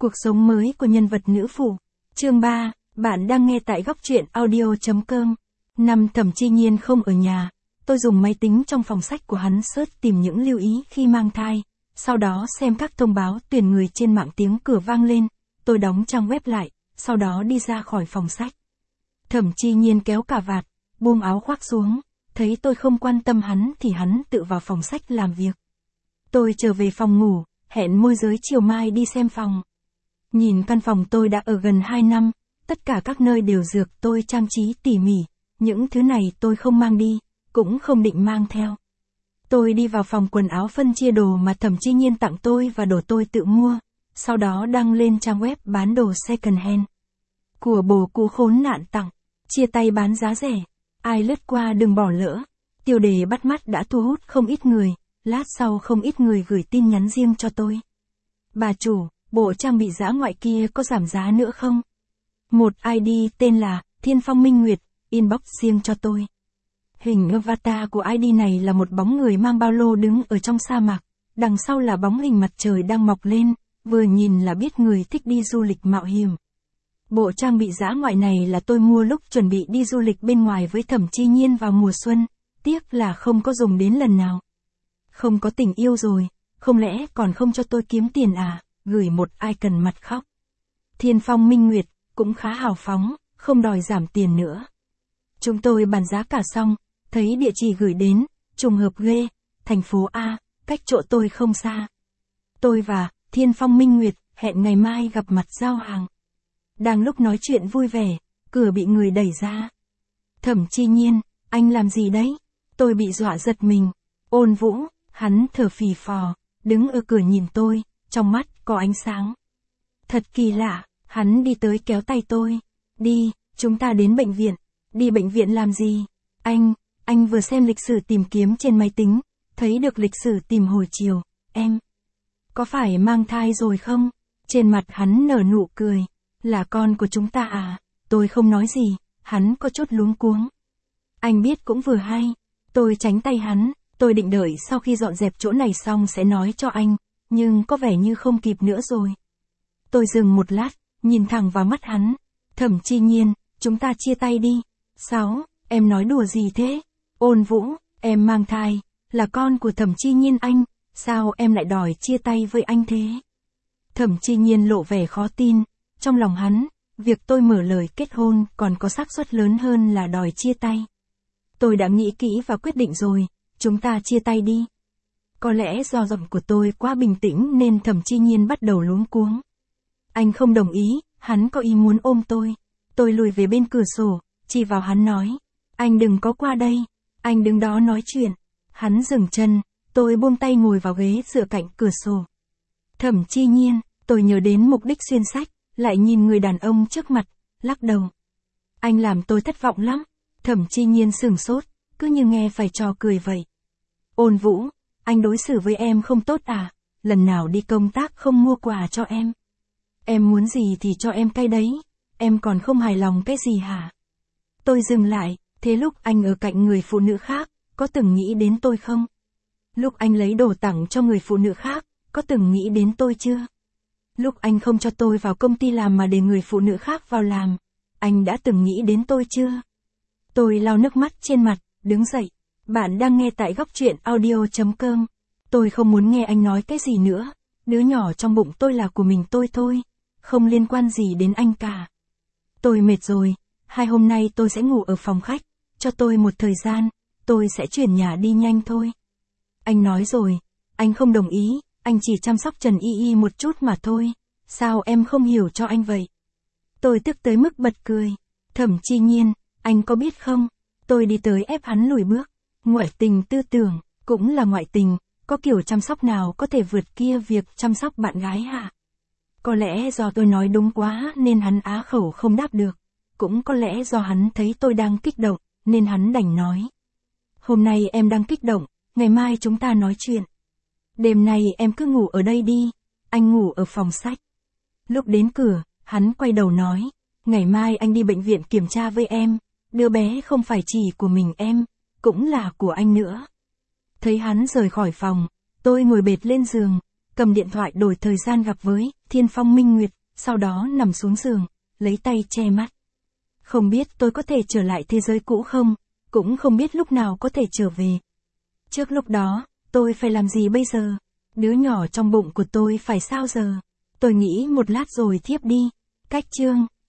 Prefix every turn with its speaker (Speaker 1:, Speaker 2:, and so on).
Speaker 1: Cuộc sống mới của nhân vật nữ phụ. Chương 3, bạn đang nghe tại góc truyện audio.com. Năm Thẩm Chi Nhiên không ở nhà, tôi dùng máy tính trong phòng sách của hắn search tìm những lưu ý khi mang thai, sau đó xem các thông báo tuyển người trên mạng, tiếng cửa vang lên, tôi đóng trang web lại, sau đó đi ra khỏi phòng sách. Thẩm Chi Nhiên kéo cà vạt, buông áo khoác xuống, thấy tôi không quan tâm hắn thì hắn tự vào phòng sách làm việc. Tôi trở về phòng ngủ, hẹn môi giới chiều mai đi xem phòng. Nhìn căn phòng tôi đã ở gần 2 năm, tất cả các nơi đều dược tôi trang trí tỉ mỉ, những thứ này tôi không mang đi, cũng không định mang theo. Tôi đi vào phòng quần áo phân chia đồ mà Thẩm Chi Nhiên tặng tôi và đồ tôi tự mua, sau đó đăng lên trang web bán đồ second hand. Của bồ cũ khốn nạn tặng, chia tay bán giá rẻ, ai lướt qua đừng bỏ lỡ. Tiêu đề bắt mắt đã thu hút không ít người, lát sau không ít người gửi tin nhắn riêng cho tôi. Bà chủ, bộ trang bị dã ngoại kia có giảm giá nữa không? Một ID tên là Thiên Phong Minh Nguyệt, inbox riêng cho tôi. Hình avatar của ID này là một bóng người mang ba lô đứng ở trong sa mạc, đằng sau là bóng hình mặt trời đang mọc lên, vừa nhìn là biết người thích đi du lịch mạo hiểm. Bộ trang bị dã ngoại này là tôi mua lúc chuẩn bị đi du lịch bên ngoài với Thẩm Chi Nhiên vào mùa xuân, tiếc là không có dùng đến lần nào. Không có tình yêu rồi, không lẽ còn không cho tôi kiếm tiền à? Gửi một icon mặt khóc. Thiên Phong Minh Nguyệt, cũng khá hào phóng, không đòi giảm tiền nữa. Chúng tôi bàn giá cả xong, thấy địa chỉ gửi đến, trùng hợp ghê, thành phố A, cách chỗ tôi không xa. Tôi và Thiên Phong Minh Nguyệt hẹn ngày mai gặp mặt giao hàng. Đang lúc nói chuyện vui vẻ, cửa bị người đẩy ra. Thẩm Chi Nhiên, anh làm gì đấy? Tôi bị dọa giật mình. Ôn Vũ, hắn thở phì phò, đứng ở cửa nhìn tôi, trong mắt có ánh sáng. Thật kỳ lạ, hắn đi tới kéo tay tôi. Đi, chúng ta đến bệnh viện. Đi bệnh viện làm gì? Anh vừa xem lịch sử tìm kiếm trên máy tính, thấy được lịch sử tìm hồi chiều, em. Có phải mang thai rồi không? Trên mặt hắn nở nụ cười. Là con của chúng ta à? Tôi không nói gì, hắn có chút luống cuống. Anh biết cũng vừa hay. Tôi tránh tay hắn, tôi định đợi sau khi dọn dẹp chỗ này xong sẽ nói cho anh, nhưng có vẻ như không kịp nữa rồi. Tôi dừng một lát, nhìn thẳng vào mắt hắn. Thẩm Chi Nhiên, chúng ta chia tay đi. Sao, em nói đùa gì thế? Ôn Vũ, em mang thai, là con của Thẩm Chi Nhiên anh, sao em lại đòi chia tay với anh thế? Thẩm Chi Nhiên lộ vẻ khó tin, trong lòng hắn, việc tôi mở lời kết hôn còn có xác suất lớn hơn là đòi chia tay. Tôi đã nghĩ kỹ và quyết định rồi, chúng ta chia tay đi. Có lẽ do giọng của tôi quá bình tĩnh nên Thẩm Chi Nhiên bắt đầu luống cuống. Anh không đồng ý, hắn có ý muốn ôm tôi. Tôi lùi về bên cửa sổ, chỉ vào hắn nói. Anh đừng có qua đây, anh đứng đó nói chuyện. Hắn dừng chân, tôi buông tay ngồi vào ghế dựa cạnh cửa sổ. Thẩm Chi Nhiên, tôi nhớ đến mục đích xuyên sách, lại nhìn người đàn ông trước mặt, lắc đầu. Anh làm tôi thất vọng lắm. Thẩm Chi Nhiên sửng sốt, cứ như nghe phải trò cười vậy. Ôn Vũ, anh đối xử với em không tốt à? Lần nào đi công tác không mua quà cho em? Em muốn gì thì cho em cái đấy, em còn không hài lòng cái gì hả? Tôi dừng lại, thế lúc anh ở cạnh người phụ nữ khác, có từng nghĩ đến tôi không? Lúc anh lấy đồ tặng cho người phụ nữ khác, có từng nghĩ đến tôi chưa? Lúc anh không cho tôi vào công ty làm mà để người phụ nữ khác vào làm, anh đã từng nghĩ đến tôi chưa? Tôi lau nước mắt trên mặt, đứng dậy. Bạn đang nghe tại góc truyện audio.com. Tôi không muốn nghe anh nói cái gì nữa. Đứa nhỏ trong bụng tôi là của mình tôi thôi. Không liên quan gì đến anh cả. Tôi mệt rồi. 2 hôm nay tôi sẽ ngủ ở phòng khách. Cho tôi một thời gian. Tôi sẽ chuyển nhà đi nhanh thôi. Anh nói rồi. Anh không đồng ý. Anh chỉ chăm sóc Trần Y Y một chút mà thôi. Sao em không hiểu cho anh vậy? Tôi tức tới mức bật cười. Thẩm Chi Nhiên, anh có biết không? Tôi đi tới ép hắn lùi bước. Ngoại tình tư tưởng, cũng là ngoại tình, có kiểu chăm sóc nào có thể vượt kia việc chăm sóc bạn gái hả? Có lẽ do tôi nói đúng quá nên hắn á khẩu không đáp được. Cũng có lẽ do hắn thấy tôi đang kích động, nên hắn đành nói. Hôm nay em đang kích động, ngày mai chúng ta nói chuyện. Đêm nay em cứ ngủ ở đây đi, anh ngủ ở phòng sách. Lúc đến cửa, hắn quay đầu nói, ngày mai anh đi bệnh viện kiểm tra với em, đứa bé không phải chỉ của mình em, cũng là của anh nữa. Thấy hắn rời khỏi phòng, tôi ngồi bệt lên giường, cầm điện thoại đổi thời gian gặp với Thiên Phong Minh Nguyệt, sau đó nằm xuống giường, lấy tay che mắt. Không biết tôi có thể trở lại thế giới cũ không, cũng không biết lúc nào có thể trở về. Trước lúc đó, tôi phải làm gì bây giờ? Đứa nhỏ trong bụng của tôi phải sao giờ? Tôi nghĩ một lát rồi thiếp đi. Cách chương